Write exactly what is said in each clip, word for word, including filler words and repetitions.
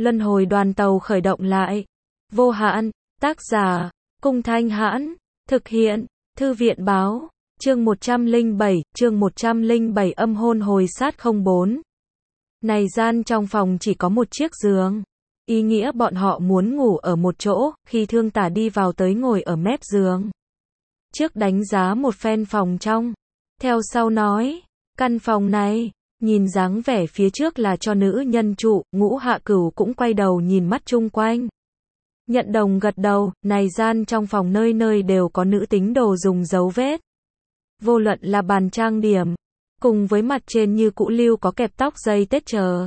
Luân hồi đoàn tàu khởi động lại. Vô hạn, tác giả, Cung Thanh Hãn, thực hiện, Thư viện báo, chương một trăm lẻ bảy, chương một trăm lẻ bảy âm hôn hồi sát không bốn. Này gian trong phòng chỉ có một chiếc giường. Ý nghĩa bọn họ muốn ngủ ở một chỗ, khi Thương Tả đi vào tới ngồi ở mép giường. Trước đánh giá một phen phòng trong. Theo sau nói, căn phòng này, nhìn dáng vẻ phía trước là cho nữ nhân trụ, Ngũ Hạ Cửu cũng quay đầu nhìn mắt chung quanh. Nhận đồng gật đầu, này gian trong phòng nơi nơi đều có nữ tính đồ dùng dấu vết. Vô luận là bàn trang điểm, cùng với mặt trên như cũ lưu có kẹp tóc dây tết chờ.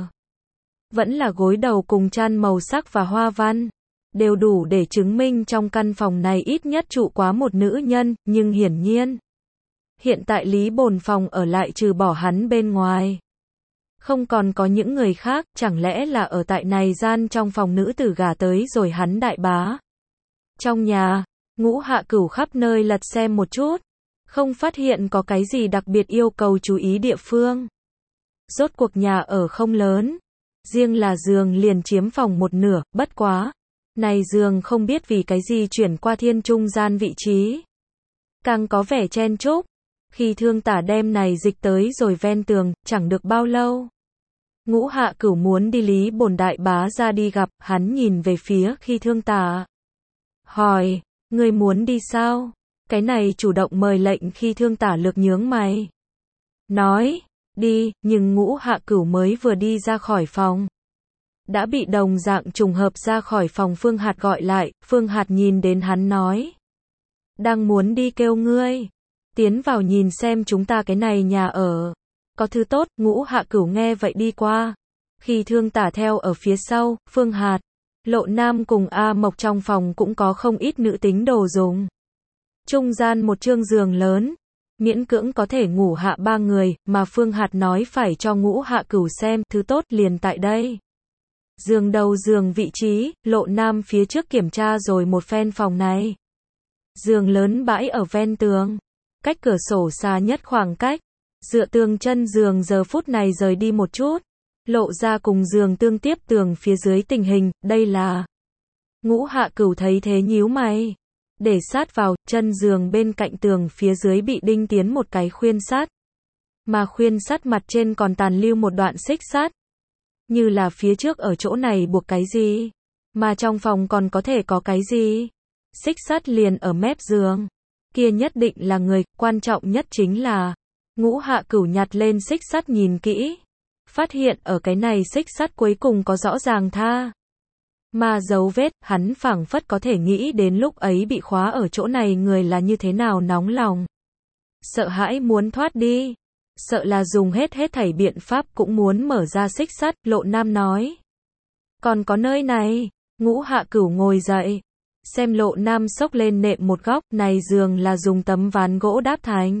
Vẫn là gối đầu cùng chăn màu sắc và hoa văn. Đều đủ để chứng minh trong căn phòng này ít nhất trụ quá một nữ nhân, nhưng hiển nhiên. Hiện tại Lý Bồn phòng ở lại trừ bỏ hắn bên ngoài. Không còn có những người khác, chẳng lẽ là ở tại này gian trong phòng nữ tử gả tới rồi hắn đại bá. Trong nhà, Ngũ Hạ Cửu khắp nơi lật xem một chút. Không phát hiện có cái gì đặc biệt yêu cầu chú ý địa phương. Rốt cuộc nhà ở không lớn. Riêng là giường liền chiếm phòng một nửa, bất quá. Này giường không biết vì cái gì chuyển qua thiên trung gian vị trí. Càng có vẻ chen chúc. Khi Thương Tả đem này dịch tới rồi ven tường, chẳng được bao lâu. Ngũ Hạ Cửu muốn đi Lý Bồn đại bá ra đi gặp, hắn nhìn về phía khi Thương Tả. Hỏi, người muốn đi sao? Cái này chủ động mời lệnh khi Thương Tả lược nhướng mày. Nói, đi, nhưng Ngũ Hạ Cửu mới vừa đi ra khỏi phòng. Đã bị đồng dạng trùng hợp ra khỏi phòng Phương Hạt gọi lại, Phương Hạt nhìn đến hắn nói. Đang muốn đi kêu ngươi. Tiến vào nhìn xem chúng ta cái này nhà ở. Có thứ tốt, Ngũ Hạ Cửu nghe vậy đi qua. Khi Thương Tả theo ở phía sau, Phương Hạt, Lộ Nam cùng A Mộc trong phòng cũng có không ít nữ tính đồ dùng. Trung gian một chương giường lớn. Miễn cưỡng có thể ngủ hạ ba người, mà Phương Hạt nói phải cho Ngũ Hạ Cửu xem, thứ tốt liền tại đây. Giường đầu giường vị trí, Lộ Nam phía trước kiểm tra rồi một phen phòng này. Giường lớn bãi ở ven tường. Cách cửa sổ xa nhất khoảng cách. Dựa tường chân giường giờ phút này rời đi một chút. Lộ ra cùng giường tương tiếp tường phía dưới tình hình, đây là. Ngũ Hạ Cửu thấy thế nhíu mày. Để sát vào, chân giường bên cạnh tường phía dưới bị đinh tiến một cái khuyên sắt. Mà khuyên sắt mặt trên còn tàn lưu một đoạn xích sắt. Như là phía trước ở chỗ này buộc cái gì. Mà trong phòng còn có thể có cái gì. Xích sắt liền ở mép giường. Kia nhất định là người, quan trọng nhất chính là. Ngũ Hạ Cửu nhặt lên xích sắt nhìn kỹ. Phát hiện ở cái này xích sắt cuối cùng có rõ ràng tha. Mà dấu vết, hắn phảng phất có thể nghĩ đến lúc ấy bị khóa ở chỗ này người là như thế nào nóng lòng. Sợ hãi muốn thoát đi. Sợ là dùng hết hết thảy biện pháp cũng muốn mở ra xích sắt, Lộ Nam nói. Còn có nơi này, Ngũ Hạ Cửu ngồi dậy. Xem Lộ Nam xốc lên nệm một góc, này giường là dùng tấm ván gỗ đáp thành.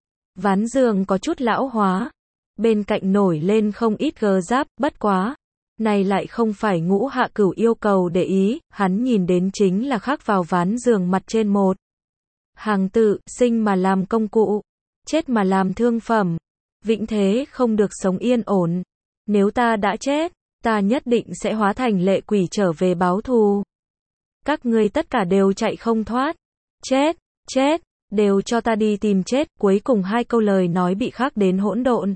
Ván giường có chút lão hóa. Bên cạnh nổi lên không ít gờ giáp, bất quá. Này lại không phải Ngũ Hạ Cửu yêu cầu để ý, hắn nhìn đến chính là khắc vào ván giường mặt trên một. Hàng tự, sinh mà làm công cụ, chết mà làm thương phẩm. Vĩnh thế không được sống yên ổn. Nếu ta đã chết, ta nhất định sẽ hóa thành lệ quỷ trở về báo thù. Các ngươi tất cả đều chạy không thoát. Chết, chết, đều cho ta đi tìm chết. Cuối cùng hai câu lời nói bị khắc đến hỗn độn.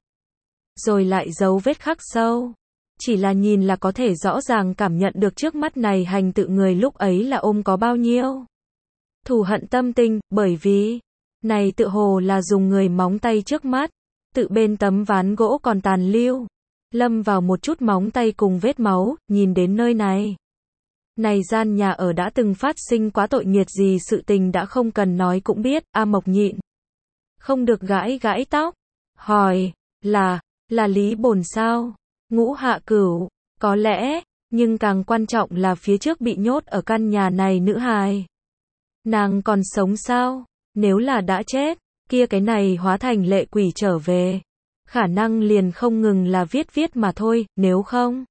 Rồi lại dấu vết khắc sâu. Chỉ là nhìn là có thể rõ ràng cảm nhận được trước mắt này hành tự người lúc ấy là ôm có bao nhiêu. Thù hận tâm tình, bởi vì, này tự hồ là dùng người móng tay trước mắt, tự bên tấm ván gỗ còn tàn lưu, lâm vào một chút móng tay cùng vết máu, nhìn đến nơi này. Này gian nhà ở đã từng phát sinh quá tội nghiệt gì sự tình đã không cần nói cũng biết, A Mộc nhịn. Không được gãi gãi tóc, hỏi, là, là Lý Bồn sao? Ngũ Hạ Cửu, có lẽ, nhưng càng quan trọng là phía trước bị nhốt ở căn nhà này nữ hài. Nàng còn sống sao? Nếu là đã chết, kia cái này hóa thành lệ quỷ trở về. Khả năng liền không ngừng là viết viết mà thôi, nếu không.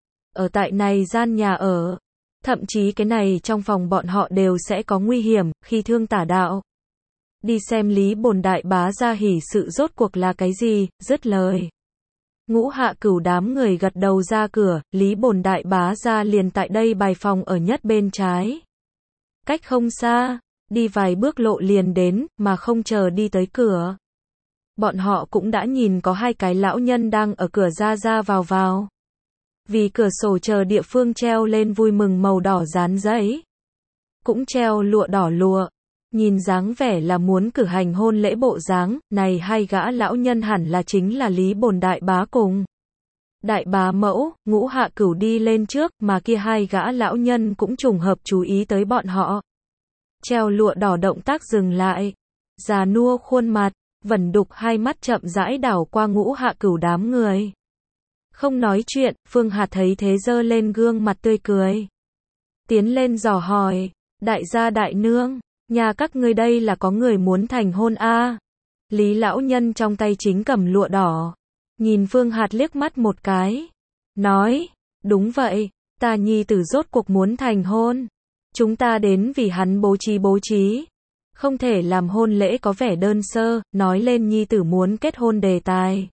Ở tại này gian nhà ở, thậm chí cái này trong phòng bọn họ đều sẽ có nguy hiểm, khi Thương Tả đạo. Đi xem Lý Bồn đại bá ra hỉ sự rốt cuộc là cái gì, dứt lời. Ngũ Hạ Cửu đám người gật đầu ra cửa, Lý Bồn đại bá ra liền tại đây bài phòng ở nhất bên trái. Cách không xa, đi vài bước lộ liền đến, mà không chờ đi tới cửa. Bọn họ cũng đã nhìn có hai cái lão nhân đang ở cửa ra ra vào vào. Vì cửa sổ chờ địa phương treo lên vui mừng màu đỏ dán giấy. Cũng treo lụa đỏ lụa. Nhìn dáng vẻ là muốn cử hành hôn lễ bộ dáng, này hai gã lão nhân hẳn là chính là Lý Bồn đại bá cùng đại bá mẫu. Ngũ Hạ Cửu đi lên trước, mà kia hai gã lão nhân cũng trùng hợp chú ý tới bọn họ. Treo lụa đỏ động tác dừng lại. Già nua khuôn mặt, vẩn đục hai mắt chậm rãi đảo qua Ngũ Hạ Cửu đám người. Không nói chuyện, Phương Hạt thấy thế giơ lên gương mặt tươi cười. Tiến lên dò hỏi, đại gia đại nương, nhà các ngươi đây là có người muốn thành hôn a? À? Lý lão nhân trong tay chính cầm lụa đỏ, nhìn Phương Hạt liếc mắt một cái, nói, đúng vậy, ta nhi tử rốt cuộc muốn thành hôn. Chúng ta đến vì hắn bố trí bố trí. Không thể làm hôn lễ có vẻ đơn sơ, nói lên nhi tử muốn kết hôn đề tài.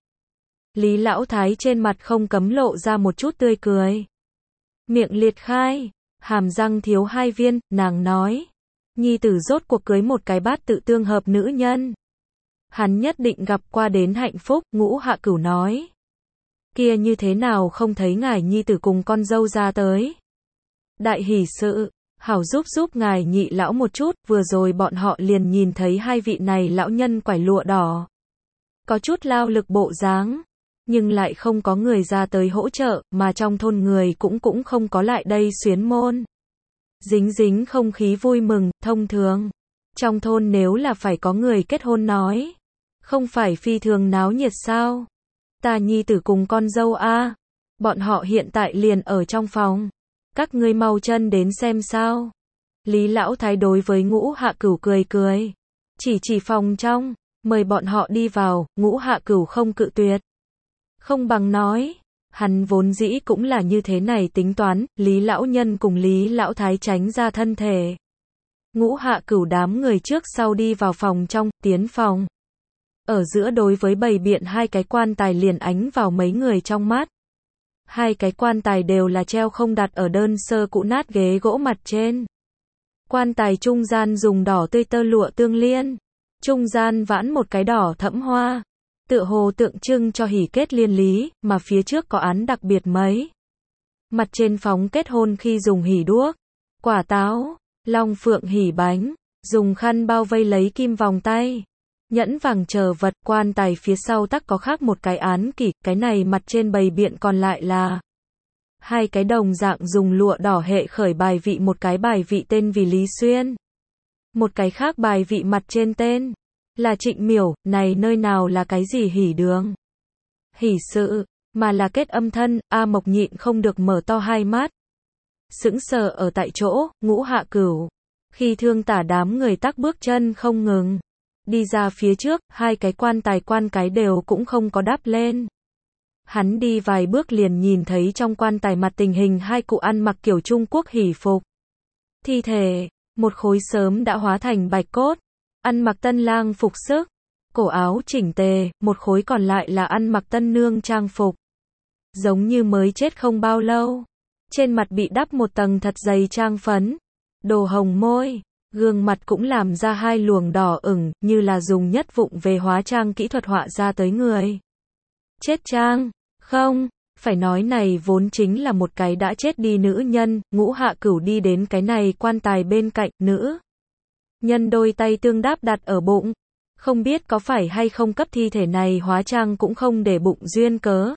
Lý lão thái trên mặt không cấm lộ ra một chút tươi cười. Miệng liệt khai, hàm răng thiếu hai viên, nàng nói. Nhi tử rốt cuộc cưới một cái bát tự tương hợp nữ nhân. Hắn nhất định gặp qua đến hạnh phúc. Ngũ Hạ Cửu nói. Kia như thế nào không thấy ngài nhi tử cùng con dâu ra tới. Đại hỷ sự, hảo giúp giúp ngài nhị lão một chút. Vừa rồi bọn họ liền nhìn thấy hai vị này lão nhân quải lụa đỏ. Có chút lao lực bộ dáng. Nhưng lại không có người ra tới hỗ trợ, mà trong thôn người cũng cũng không có lại đây xuyến môn. Dính dính không khí vui mừng, thông thường. Trong thôn nếu là phải có người kết hôn nói. Không phải phi thường náo nhiệt sao? Ta nhi tử cùng con dâu a. Bọn họ hiện tại liền ở trong phòng. Các ngươi mau chân đến xem sao. Lý lão thái đối với Ngũ Hạ Cửu cười cười. Chỉ chỉ phòng trong, mời bọn họ đi vào. Ngũ Hạ Cửu không cự tuyệt. Không bằng nói, hắn vốn dĩ cũng là như thế này tính toán. Lý lão nhân cùng Lý lão thái tránh ra thân thể. Ngũ Hạ Cửu đám người trước sau đi vào phòng trong, tiến phòng. Ở giữa đối với bày biện hai cái quan tài liền ánh vào mấy người trong mắt. Hai cái quan tài đều là treo không đặt ở đơn sơ cũ nát ghế gỗ mặt trên. Quan tài trung gian dùng đỏ tươi tơ lụa tương liên. Trung gian vãn một cái đỏ thẫm hoa. Tựa hồ tượng trưng cho hỷ kết liên lý, mà phía trước có án đặc biệt mấy. Mặt trên phóng kết hôn khi dùng hỷ đuốc, quả táo, long phượng hỷ bánh, dùng khăn bao vây lấy kim vòng tay, nhẫn vàng chờ vật. Quan tài phía sau tắc có khác một cái án kỷ, cái này mặt trên bày biện còn lại là hai cái đồng dạng dùng lụa đỏ hệ khởi bài vị, một cái bài vị tên vì Lý Xuyên, một cái khác bài vị mặt trên tên là Trịnh Miểu. Này nơi nào là cái gì hỉ đường, hỉ sự, mà là kết âm thân. A Mộc nhịn không được mở to hai mắt, sững sờ ở tại chỗ. Ngũ Hạ Cửu khi thương tả đám người tắc bước chân không ngừng đi ra phía trước, hai cái quan tài quan cái đều cũng không có đắp lên. Hắn đi vài bước liền nhìn thấy trong quan tài mặt tình hình hai cụ ăn mặc kiểu Trung Quốc hỉ phục. Thi thể, một khối sớm đã hóa thành bạch cốt, ăn mặc tân lang phục sức, cổ áo chỉnh tề, một khối còn lại là ăn mặc tân nương trang phục. Giống như mới chết không bao lâu. Trên mặt bị đắp một tầng thật dày trang phấn, đồ hồng môi, gương mặt cũng làm ra hai luồng đỏ ửng, như là dùng nhất vụng về hóa trang kỹ thuật họa ra tới người. Chết trang, không, phải nói này vốn chính là một cái đã chết đi nữ nhân. Ngũ Hạ Cửu đi đến cái này quan tài bên cạnh, nữ nhân đôi tay tương đáp đặt ở bụng. Không biết có phải hay không cấp thi thể này hóa trang cũng không để bụng duyên cớ.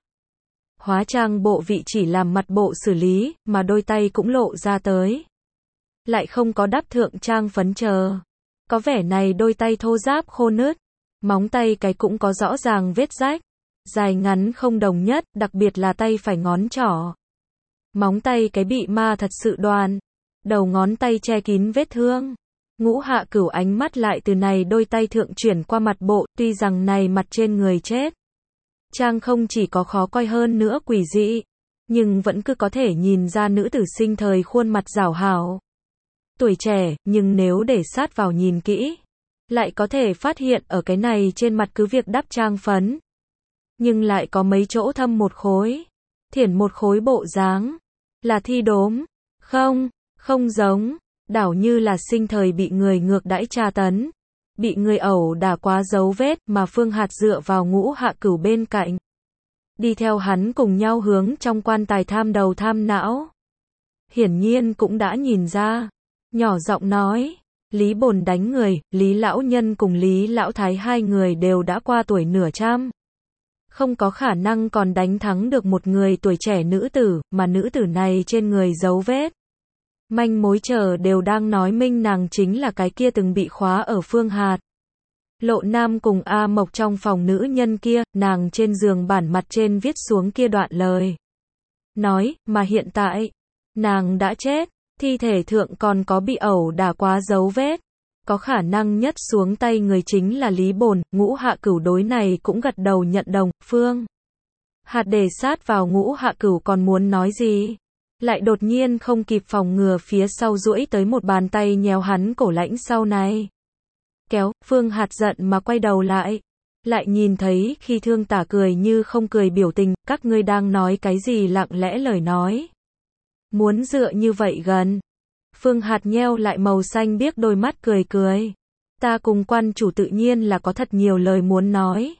Hóa trang bộ vị chỉ làm mặt bộ xử lý, mà đôi tay cũng lộ ra tới. Lại không có đắp thượng trang phấn chờ. Có vẻ này đôi tay thô ráp khô nứt. Móng tay cái cũng có rõ ràng vết rách. Dài ngắn không đồng nhất, đặc biệt là tay phải ngón trỏ. Móng tay cái bị ma thật sự đoan. Đầu ngón tay che kín vết thương. Ngũ Hạ Cửu ánh mắt lại từ này đôi tay thượng chuyển qua mặt bộ, tuy rằng này mặt trên người chết. Trang không chỉ có khó coi hơn nữa quỷ dị, nhưng vẫn cứ có thể nhìn ra nữ tử sinh thời khuôn mặt rảo hảo. Tuổi trẻ, nhưng nếu để sát vào nhìn kỹ, lại có thể phát hiện ở cái này trên mặt cứ việc đắp trang phấn. nhưng lại có mấy chỗ thâm một khối, thiển một khối bộ dáng. Là thi đốm? Không, không giống, đảo như là sinh thời bị người ngược đãi tra tấn, bị người ẩu đả quá dấu vết, mà Phương Hạt dựa vào Ngũ Hạ Cửu bên cạnh, đi theo hắn cùng nhau hướng trong quan tài tham đầu tham não. Hiển nhiên cũng đã nhìn ra, nhỏ giọng nói, Lý Bồn đánh người, Lý Lão Nhân cùng Lý Lão Thái hai người đều đã qua tuổi nửa trăm. Không có khả năng còn đánh thắng được một người tuổi trẻ nữ tử, mà nữ tử này trên người dấu vết. Manh mối chờ đều đang nói minh nàng chính là cái kia từng bị khóa ở Phương Hạt. Lộ Nam cùng A Mộc trong phòng nữ nhân kia, nàng trên giường bản mặt trên viết xuống kia đoạn lời. Nói, mà hiện tại, nàng đã chết, thi thể thượng còn có bị ẩu đả quá dấu vết. Có khả năng nhất xuống tay người chính là Lý Bồn. Ngũ Hạ Cửu đối này cũng gật đầu nhận đồng. Phương Hạt để sát vào Ngũ Hạ Cửu còn muốn nói gì, lại đột nhiên không kịp phòng ngừa phía sau duỗi tới một bàn tay nhéo hắn cổ lãnh sau này. Kéo, Phương Hạt giận mà quay đầu lại, lại nhìn thấy khi Thương Tả cười như không cười biểu tình, các ngươi đang nói cái gì lặng lẽ lời nói. Muốn dựa như vậy gần. Phương Hạt nheo lại màu xanh biếc đôi mắt cười cười. Ta cùng quan chủ tự nhiên là có thật nhiều lời muốn nói.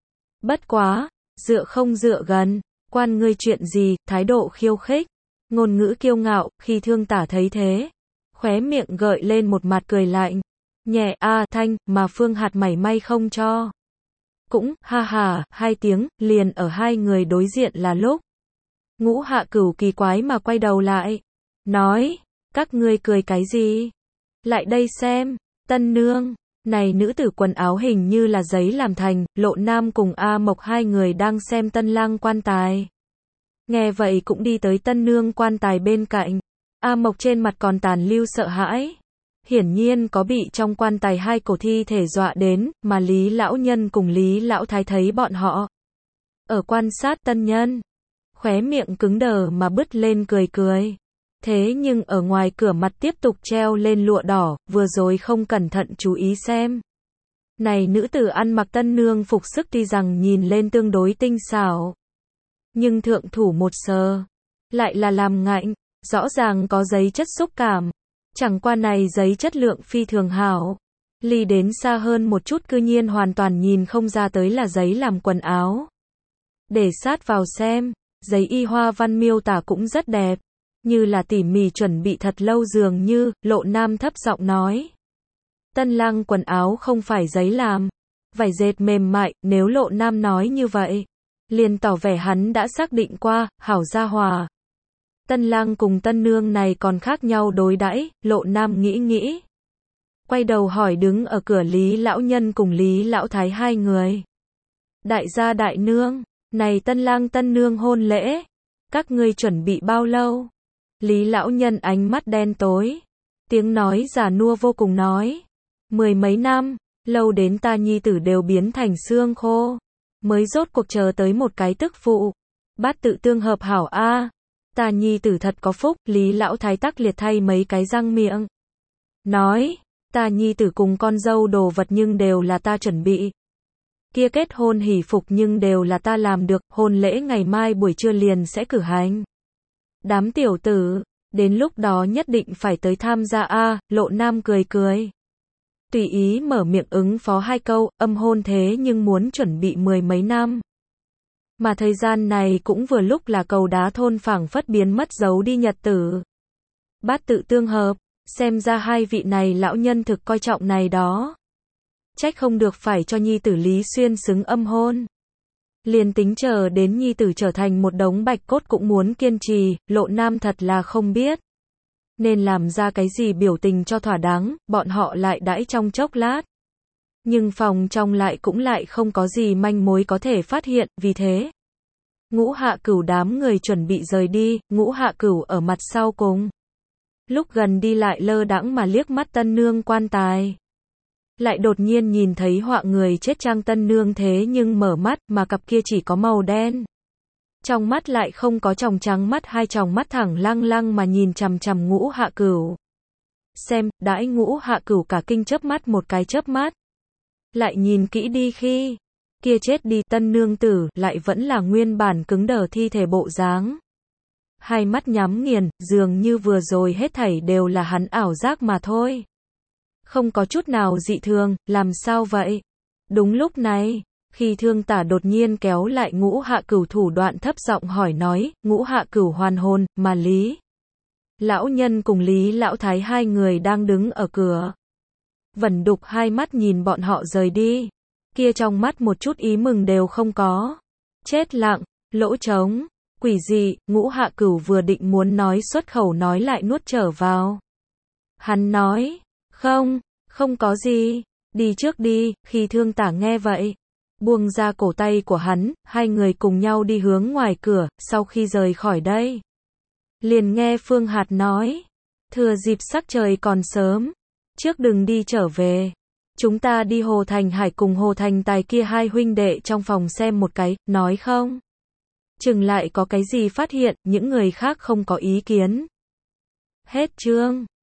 Bất quá, dựa không dựa gần, quan ngươi chuyện gì, thái độ khiêu khích, ngôn ngữ kiêu ngạo. Khi Thương Tả thấy thế, khóe miệng gợi lên một mặt cười lạnh, nhẹ a thanh, mà Phương Hạt mảy may không cho. Cũng, ha ha, hai tiếng, liền ở hai người đối diện là lúc. Ngũ Hạ Cửu kỳ quái mà quay đầu lại, nói, các ngươi cười cái gì? Lại đây xem, Tân Nương, này nữ tử quần áo hình như là giấy làm thành. Lộ Nam cùng A Mộc hai người đang xem Tân Lang quan tài. Nghe vậy cũng đi tới Tân Nương quan tài bên cạnh. A Mộc trên mặt còn tàn lưu sợ hãi, hiển nhiên có bị trong quan tài hai cổ thi thể dọa đến, mà Lý Lão Nhân cùng Lý Lão Thái thấy bọn họ ở quan sát tân nhân, khóe miệng cứng đờ mà bứt lên cười cười. Thế nhưng ở ngoài cửa mặt tiếp tục treo lên lụa đỏ, vừa rồi không cẩn thận chú ý xem. Này nữ tử ăn mặc Tân Nương phục sức tuy rằng nhìn lên tương đối tinh xảo, nhưng thượng thủ một sờ, lại là làm ngạnh, rõ ràng có giấy chất xúc cảm. Chẳng qua này giấy chất lượng phi thường hảo, ly đến xa hơn một chút cư nhiên hoàn toàn nhìn không ra tới là giấy làm quần áo. Để sát vào xem, giấy y hoa văn miêu tả cũng rất đẹp, như là tỉ mỉ chuẩn bị thật lâu dường như. Lộ Nam thấp giọng nói, Tân Lang quần áo không phải giấy làm, vải dệt mềm mại. Nếu Lộ Nam nói như vậy, liền tỏ vẻ hắn đã xác định qua. Hảo gia hòa, Tân Lang cùng Tân Nương này còn khác nhau đối đãi. Lộ Nam nghĩ nghĩ, quay đầu hỏi đứng ở cửa Lý Lão Nhân cùng Lý Lão Thái hai người, đại gia đại nương, này Tân Lang Tân Nương hôn lễ, các ngươi chuẩn bị bao lâu? Lý Lão Nhân ánh mắt đen tối, tiếng nói già nua vô cùng nói, mười mấy năm, lâu đến ta nhi tử đều biến thành xương khô, mới rốt cuộc chờ tới một cái tức phụ. Bát tự tương hợp hảo a, ta nhi tử thật có phúc. Lý Lão Thái tắc liệt thay mấy cái răng miệng, nói, ta nhi tử cùng con dâu đồ vật nhưng đều là ta chuẩn bị, kia kết hôn hỷ phục nhưng đều là ta làm được, hôn lễ ngày mai buổi trưa liền sẽ cử hành. Đám tiểu tử, đến lúc đó nhất định phải tới tham gia a. Lộ Nam cười cười, tùy ý mở miệng ứng phó hai câu, âm hôn thế nhưng muốn chuẩn bị mười mấy năm. Mà thời gian này cũng vừa lúc là cầu đá thôn phảng phất biến mất giấu đi nhật tử. Bát tự tương hợp, xem ra hai vị này lão nhân thực coi trọng này đó. Trách không được phải cho nhi tử Lý Xuyên xứng âm hôn. Liền tính chờ đến nhi tử trở thành một đống bạch cốt cũng muốn kiên trì. Lộ Nam thật là không biết nên làm ra cái gì biểu tình cho thỏa đáng. Bọn họ lại đãi trong chốc lát, nhưng phòng trong lại cũng lại không có gì manh mối có thể phát hiện. Vì thế, Ngũ Hạ Cửu đám người chuẩn bị rời đi. Ngũ Hạ Cửu ở mặt sau cùng, lúc gần đi lại lơ đãng mà liếc mắt Tân Nương quan tài, lại đột nhiên nhìn thấy họa người chết trang Tân Nương thế nhưng mở mắt, mà cặp kia chỉ có màu đen, trong mắt lại không có tròng trắng mắt, hai tròng mắt thẳng lăng lăng mà nhìn chằm chằm Ngũ Hạ Cửu. Xem, đãi Ngũ Hạ Cửu cả kinh chớp mắt một cái chớp mắt, lại nhìn kỹ đi khi kia chết đi tân nương tử, lại vẫn là nguyên bản cứng đờ thi thể bộ dáng. Hai mắt nhắm nghiền, dường như vừa rồi hết thảy đều là hắn ảo giác mà thôi. Không có chút nào dị thường, làm sao vậy? Đúng lúc này, khi Thương Tả đột nhiên kéo lại Ngũ Hạ Cửu thủ đoạn thấp giọng hỏi nói, Ngũ Hạ Cửu hoàn hồn, mà Lý lão nhân cùng Lý lão thái hai người đang đứng ở cửa. Vẩn Đục hai mắt nhìn bọn họ rời đi, kia trong mắt một chút ý mừng đều không có. Chết lặng, lỗ trống, quỷ dị, Ngũ Hạ Cửu vừa định muốn nói xuất khẩu nói lại nuốt trở vào. Hắn nói, không, không có gì, đi trước đi, khi Thương Tả nghe vậy, buông ra cổ tay của hắn, hai người cùng nhau đi hướng ngoài cửa, sau khi rời khỏi đây. Liền nghe Phương Hạt nói, thừa dịp sắc trời còn sớm, trước đừng đi trở về. Chúng ta đi Hồ Thành Hải cùng Hồ Thành Tài kia hai huynh đệ trong phòng xem một cái, nói không? Chừng lại có cái gì phát hiện, những người khác không có ý kiến. Hết chương.